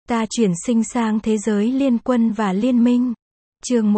Ta chuyển sinh sang thế giới liên quân và liên minh. Chương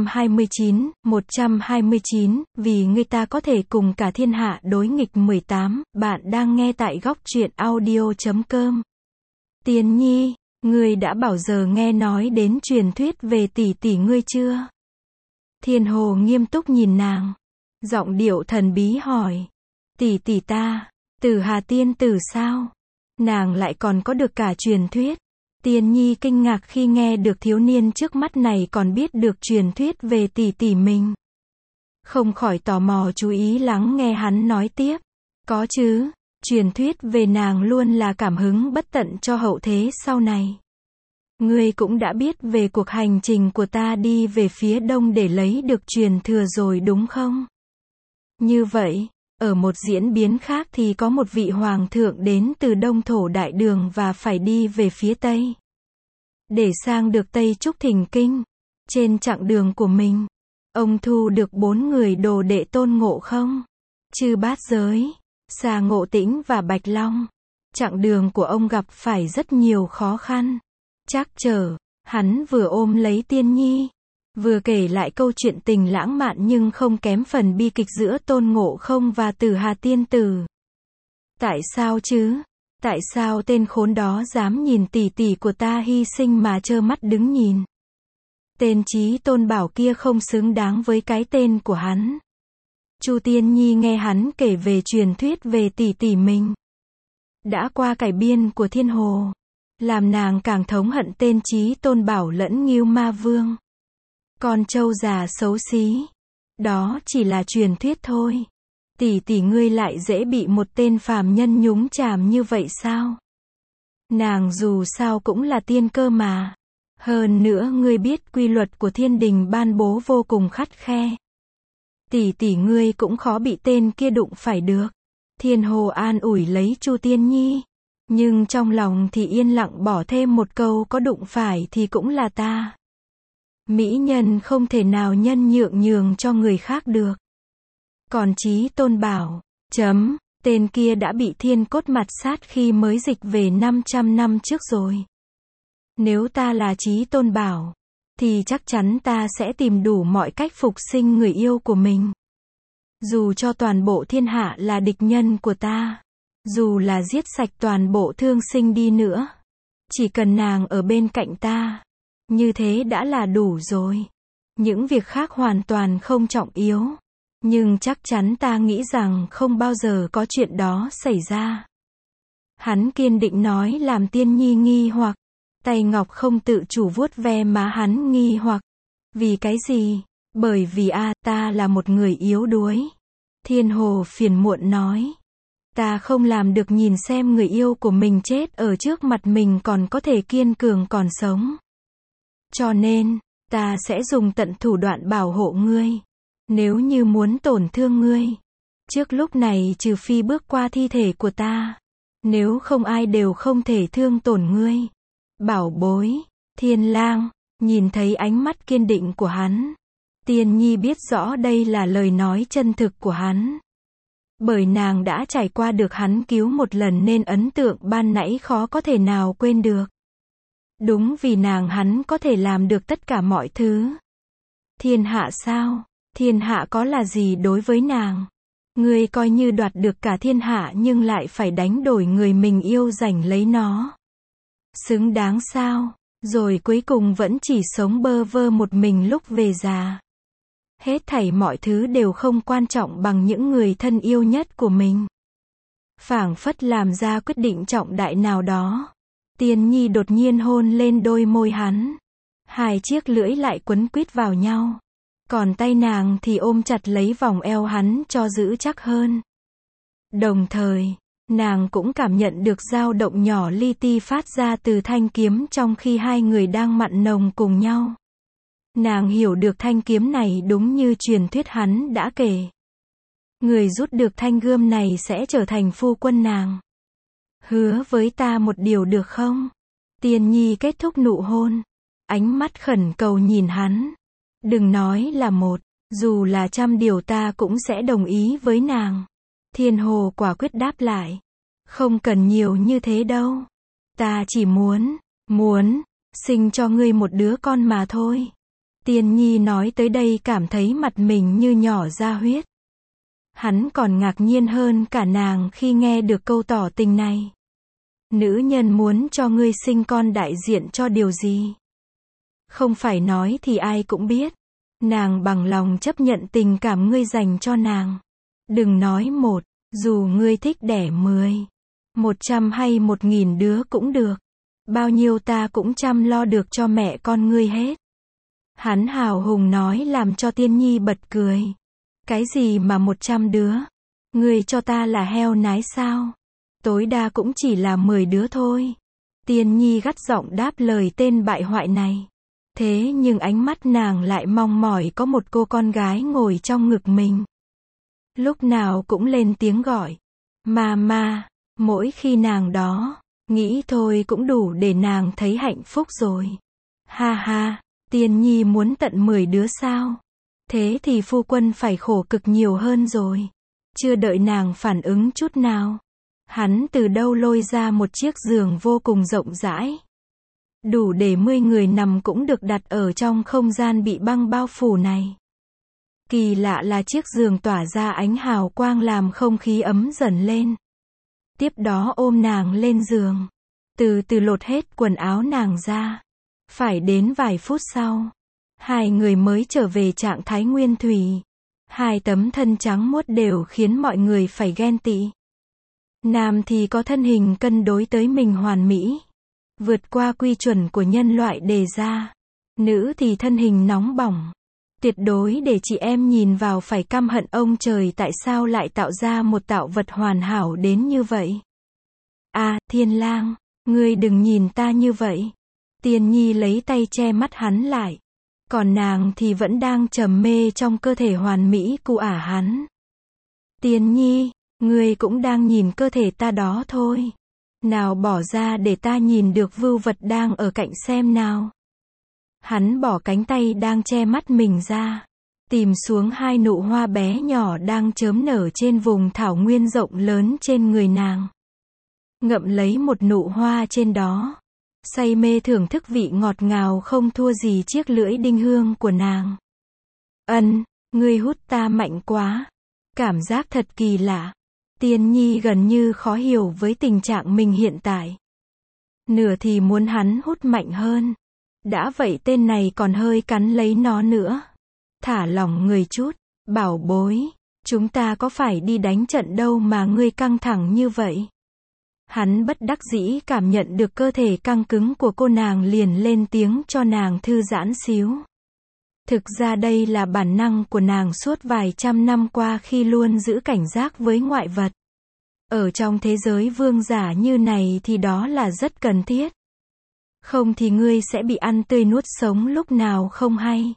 129, vì ngươi ta có thể cùng cả thiên hạ đối nghịch 18, bạn đang nghe tại góc truyện audio.com. Tiên Nhi, ngươi đã bao giờ nghe nói đến truyền thuyết về tỷ tỷ ngươi chưa? Thiên Hồ nghiêm túc nhìn nàng, giọng điệu thần bí hỏi. Tỷ tỷ ta, Tử Hà tiên tử sao? Nàng lại còn có được cả truyền thuyết. Tiên Nhi kinh ngạc khi nghe được thiếu niên trước mắt này còn biết được truyền thuyết về tỷ tỷ mình. Không khỏi tò mò chú ý lắng nghe hắn nói tiếp. Có chứ, truyền thuyết về nàng luôn là cảm hứng bất tận cho hậu thế sau này. Ngươi cũng đã biết về cuộc hành trình của ta đi về phía đông để lấy được truyền thừa rồi đúng không? Như vậy, ở một diễn biến khác thì có một vị hoàng thượng đến từ Đông Thổ Đại Đường và phải đi về phía Tây. Để sang được Tây Trúc Thỉnh Kinh. Trên chặng đường của mình, ông thu được 4 người đồ đệ tôn ngộ không, Chư Bát Giới, Xà Ngộ Tĩnh và Bạch Long. Chặng đường của ông gặp phải rất nhiều khó khăn, trắc trở. Hắn vừa ôm lấy Tiên Nhi, vừa kể lại câu chuyện tình lãng mạn nhưng không kém phần bi kịch giữa Tôn Ngộ Không và Tử Hà tiên tử. Tại sao chứ? Tại sao tên khốn đó dám nhìn tỷ tỷ của ta hy sinh mà trơ mắt đứng nhìn? Tên Chí Tôn Bảo kia không xứng đáng với cái tên của hắn. Chu Tiên Nhi nghe hắn kể về truyền thuyết về tỷ tỷ mình, đã qua cải biên của Thiên Hồ, làm nàng càng thống hận tên Chí Tôn Bảo lẫn Ngưu Ma Vương. Con trâu già xấu xí. Đó chỉ là truyền thuyết thôi. Tỷ tỷ ngươi lại dễ bị một tên phàm nhân nhúng chàm như vậy sao? Nàng dù sao cũng là tiên cơ mà. Hơn nữa ngươi biết quy luật của thiên đình ban bố vô cùng khắt khe. Tỷ tỷ ngươi cũng khó bị tên kia đụng phải được. Thiên Hồ an ủi lấy Chu Tiên Nhi. Nhưng trong lòng thì yên lặng bỏ thêm một câu, có đụng phải thì cũng là ta. Mỹ nhân không thể nào nhân nhượng cho người khác được. Còn Chí Tôn Bảo, tên kia đã bị Thiên Cốt mặt sát khi mới dịch về 500 năm trước rồi. Nếu ta là Chí Tôn Bảo, thì chắc chắn ta sẽ tìm đủ mọi cách phục sinh người yêu của mình. Dù cho toàn bộ thiên hạ là địch nhân của ta, dù là giết sạch toàn bộ thương sinh đi nữa, chỉ cần nàng ở bên cạnh ta, như thế đã là đủ rồi. Những việc khác hoàn toàn không trọng yếu. Nhưng chắc chắn ta nghĩ rằng không bao giờ có chuyện đó xảy ra. Hắn kiên định nói làm Tiên Nhi nghi hoặc. Tay ngọc không tự chủ vuốt ve má hắn nghi hoặc. Vì cái gì? Bởi vì ta là một người yếu đuối. Thiên Hồ phiền muộn nói. Ta không làm được nhìn xem người yêu của mình chết ở trước mặt mình còn có thể kiên cường còn sống. Cho nên, ta sẽ dùng tận thủ đoạn bảo hộ ngươi. Nếu như muốn tổn thương ngươi, trước lúc này trừ phi bước qua thi thể của ta, nếu không ai đều không thể thương tổn ngươi. Bảo bối, Thiên Lang, nhìn thấy ánh mắt kiên định của hắn, Tiên Nhi biết rõ đây là lời nói chân thực của hắn. Bởi nàng đã trải qua được hắn cứu một lần nên ấn tượng ban nãy khó có thể nào quên được. Đúng vì hắn có thể làm được tất cả mọi thứ. Thiên hạ sao? Thiên hạ có là gì đối với nàng? Ngươi coi như đoạt được cả thiên hạ nhưng lại phải đánh đổi người mình yêu giành lấy nó. Xứng đáng sao? Rồi cuối cùng vẫn chỉ sống bơ vơ một mình lúc về già. Hết thảy mọi thứ đều không quan trọng bằng những người thân yêu nhất của mình. Phảng phất làm ra quyết định trọng đại nào đó. Tiên Nhi đột nhiên hôn lên đôi môi hắn. Hai chiếc lưỡi lại quấn quýt vào nhau. Còn tay nàng thì ôm chặt lấy vòng eo hắn cho giữ chắc hơn. Đồng thời, nàng cũng cảm nhận được dao động nhỏ li ti phát ra từ thanh kiếm trong khi hai người đang mặn nồng cùng nhau. Nàng hiểu được thanh kiếm này đúng như truyền thuyết hắn đã kể. Người rút được thanh gươm này sẽ trở thành phu quân nàng. Hứa với ta một điều được không? Tiên Nhi kết thúc nụ hôn. Ánh mắt khẩn cầu nhìn hắn. Đừng nói là một, dù là 100 điều ta cũng sẽ đồng ý với nàng. Thiên Hồ quả quyết đáp lại. Không cần nhiều như thế đâu. Ta chỉ muốn, Muốn sinh cho ngươi một đứa con mà thôi. Tiên nhi nói tới đây cảm thấy mặt mình như nhỏ ra huyết. Hắn còn ngạc nhiên hơn cả nàng khi nghe được câu tỏ tình này. Nữ nhân muốn cho ngươi sinh con đại diện cho điều gì? Không phải nói thì ai cũng biết. Nàng bằng lòng chấp nhận tình cảm ngươi dành cho nàng. Đừng nói một, dù ngươi thích đẻ 10, 100 hay 1000 đứa cũng được. Bao nhiêu ta cũng chăm lo được cho mẹ con ngươi hết. Hắn hào hùng nói làm cho Tiên nhi bật cười. Cái gì mà 100 đứa? Ngươi cho ta là heo nái sao? Tối đa cũng chỉ là 10 đứa thôi. Tiên nhi gắt giọng đáp lời tên bại hoại này. Thế nhưng ánh mắt nàng lại mong mỏi có một cô con gái ngồi trong ngực mình. Lúc nào cũng lên tiếng gọi. Mama, mỗi khi nàng đó, nghĩ thôi cũng đủ để nàng thấy hạnh phúc rồi. Ha ha, Tiên nhi muốn tận 10 đứa sao? Thế thì phu quân phải khổ cực nhiều hơn rồi. Chưa đợi nàng phản ứng chút nào. Hắn từ đâu lôi ra một chiếc giường vô cùng rộng rãi. Đủ để 10 người nằm cũng được đặt ở trong không gian bị băng bao phủ này. Kỳ lạ là chiếc giường tỏa ra ánh hào quang làm không khí ấm dần lên. Tiếp đó ôm nàng lên giường. Từ từ lột hết quần áo nàng ra. Phải đến vài phút sau, hai người mới trở về trạng thái nguyên thủy. Hai tấm thân trắng muốt đều khiến mọi người phải ghen tị. Nam thì có thân hình cân đối tới mình hoàn mỹ, vượt qua quy chuẩn của nhân loại đề ra. Nữ thì thân hình nóng bỏng, tuyệt đối để chị em nhìn vào phải căm hận ông trời tại sao lại tạo ra một tạo vật hoàn hảo đến như vậy. À, Thiên Lang, ngươi đừng nhìn ta như vậy. Tiên nhi lấy tay che mắt hắn lại. Còn nàng thì vẫn đang trầm mê trong cơ thể hoàn mỹ của hắn. Tiên nhi, ngươi cũng đang nhìn cơ thể ta đó thôi. Nào bỏ ra để ta nhìn được vưu vật đang ở cạnh xem nào. Hắn bỏ cánh tay đang che mắt mình ra. Tìm xuống hai nụ hoa bé nhỏ đang chớm nở trên vùng thảo nguyên rộng lớn trên người nàng. Ngậm lấy một nụ hoa trên đó. Say mê thưởng thức vị ngọt ngào không thua gì chiếc lưỡi đinh hương của nàng. Ngươi hút ta mạnh quá. Cảm giác thật kỳ lạ. Tiên nhi gần như khó hiểu với tình trạng mình hiện tại. Nửa thì muốn hắn hút mạnh hơn. Đã vậy tên này còn hơi cắn lấy nó nữa. Thả lỏng người chút. Bảo bối, chúng ta có phải đi đánh trận đâu mà ngươi căng thẳng như vậy? Hắn bất đắc dĩ cảm nhận được cơ thể căng cứng của cô nàng liền lên tiếng cho nàng thư giãn xíu. Thực ra đây là bản năng của nàng suốt vài trăm năm qua khi luôn giữ cảnh giác với ngoại vật. Ở trong thế giới vương giả như này thì đó là rất cần thiết. Không thì ngươi sẽ bị ăn tươi nuốt sống lúc nào không hay.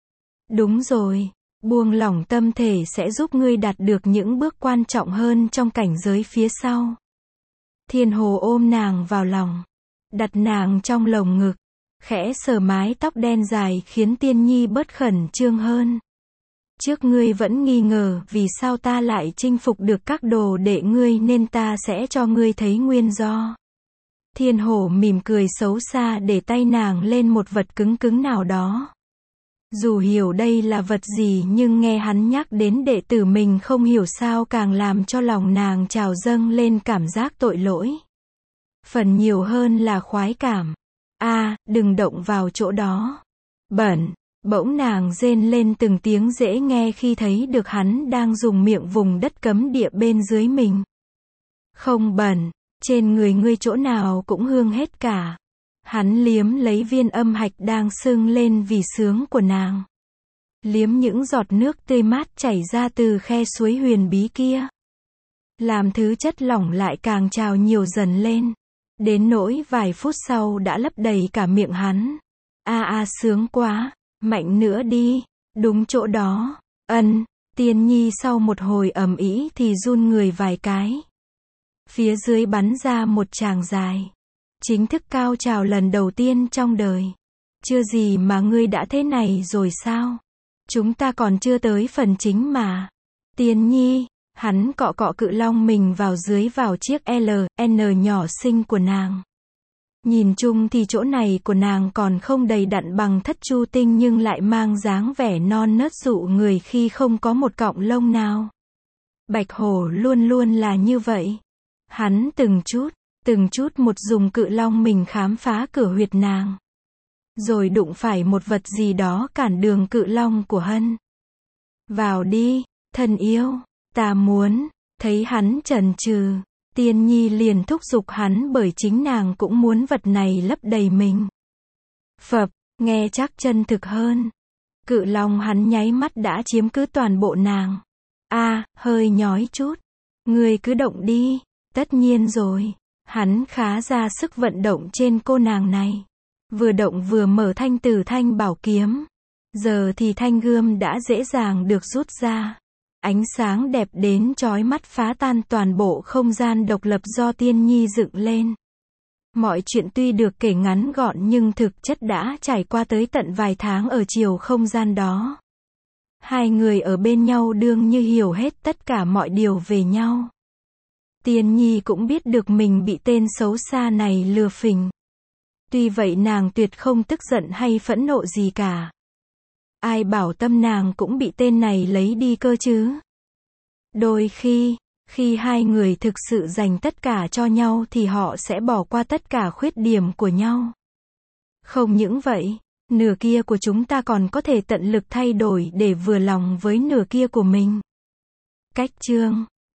Đúng rồi, buông lỏng tâm thể sẽ giúp ngươi đạt được những bước quan trọng hơn trong cảnh giới phía sau. Thiên Hồ ôm nàng vào lòng, đặt nàng trong lồng ngực, khẽ sờ mái tóc đen dài khiến Tiên nhi bớt khẩn trương hơn. Trước ngươi vẫn nghi ngờ vì sao ta lại chinh phục được các đồ đệ ngươi nên ta sẽ cho ngươi thấy nguyên do. Thiên Hổ mỉm cười xấu xa để tay nàng lên một vật cứng cứng nào đó. Dù hiểu đây là vật gì nhưng nghe hắn nhắc đến đệ tử mình không hiểu sao càng làm cho lòng nàng trào dâng lên cảm giác tội lỗi. Phần nhiều hơn là khoái cảm. Đừng động vào chỗ đó. Bẩn. Bỗng nàng rên lên từng tiếng dễ nghe khi thấy được hắn đang dùng miệng vùng đất cấm địa bên dưới mình. Không bẩn, trên người ngươi chỗ nào cũng hương hết cả. Hắn liếm lấy viên âm hạch đang sưng lên vì sướng của nàng. Liếm những giọt nước tươi mát chảy ra từ khe suối huyền bí kia. Làm thứ chất lỏng lại càng trào nhiều dần lên. Đến nỗi vài phút sau đã lấp đầy cả miệng hắn. Sướng quá. Mạnh nữa đi, đúng chỗ đó. Tiên nhi sau một hồi ầm ĩ thì run người vài cái. Phía dưới bắn ra một tràng dài. Chính thức cao trào lần đầu tiên trong đời. Chưa gì mà ngươi đã thế này rồi sao? Chúng ta còn chưa tới phần chính mà. Tiên nhi, hắn cọ cọ cự long mình vào dưới vào chiếc LN nhỏ xinh của nàng. Nhìn chung thì chỗ này của nàng còn không đầy đặn bằng Thất Chu Tinh nhưng lại mang dáng vẻ non nớt dụ người khi không có một cọng lông nào. Bạch hổ luôn luôn là như vậy. Hắn từng chút một dùng cự long mình khám phá cửa huyệt nàng. Rồi đụng phải một vật gì đó cản đường cự long của Hân. Vào đi, thân yêu, ta muốn. Thấy hắn chần chừ, Tiên Nhi liền thúc giục hắn bởi chính nàng cũng muốn vật này lấp đầy mình. Phập, nghe chắc chân thực hơn. Cự long hắn nháy mắt đã chiếm cứ toàn bộ nàng. Hơi nhói chút. Ngươi cứ động đi. Tất nhiên rồi. Hắn khá ra sức vận động trên cô nàng này. Vừa động vừa mở thanh tử thanh bảo kiếm. Giờ thì thanh gươm đã dễ dàng được rút ra. Ánh sáng đẹp đến chói mắt phá tan toàn bộ không gian độc lập do Tiên Nhi dựng lên. Mọi chuyện tuy được kể ngắn gọn nhưng thực chất đã trải qua tới tận vài tháng ở chiều không gian đó. Hai người ở bên nhau đương như hiểu hết tất cả mọi điều về nhau. Tiên Nhi cũng biết được mình bị tên xấu xa này lừa phỉnh. Tuy vậy nàng tuyệt không tức giận hay phẫn nộ gì cả. Ai bảo tâm nàng cũng bị tên này lấy đi cơ chứ. Đôi khi hai người thực sự dành tất cả cho nhau thì họ sẽ bỏ qua tất cả khuyết điểm của nhau. Không những vậy, nửa kia của chúng ta còn có thể tận lực thay đổi để vừa lòng với nửa kia của mình. Cách chương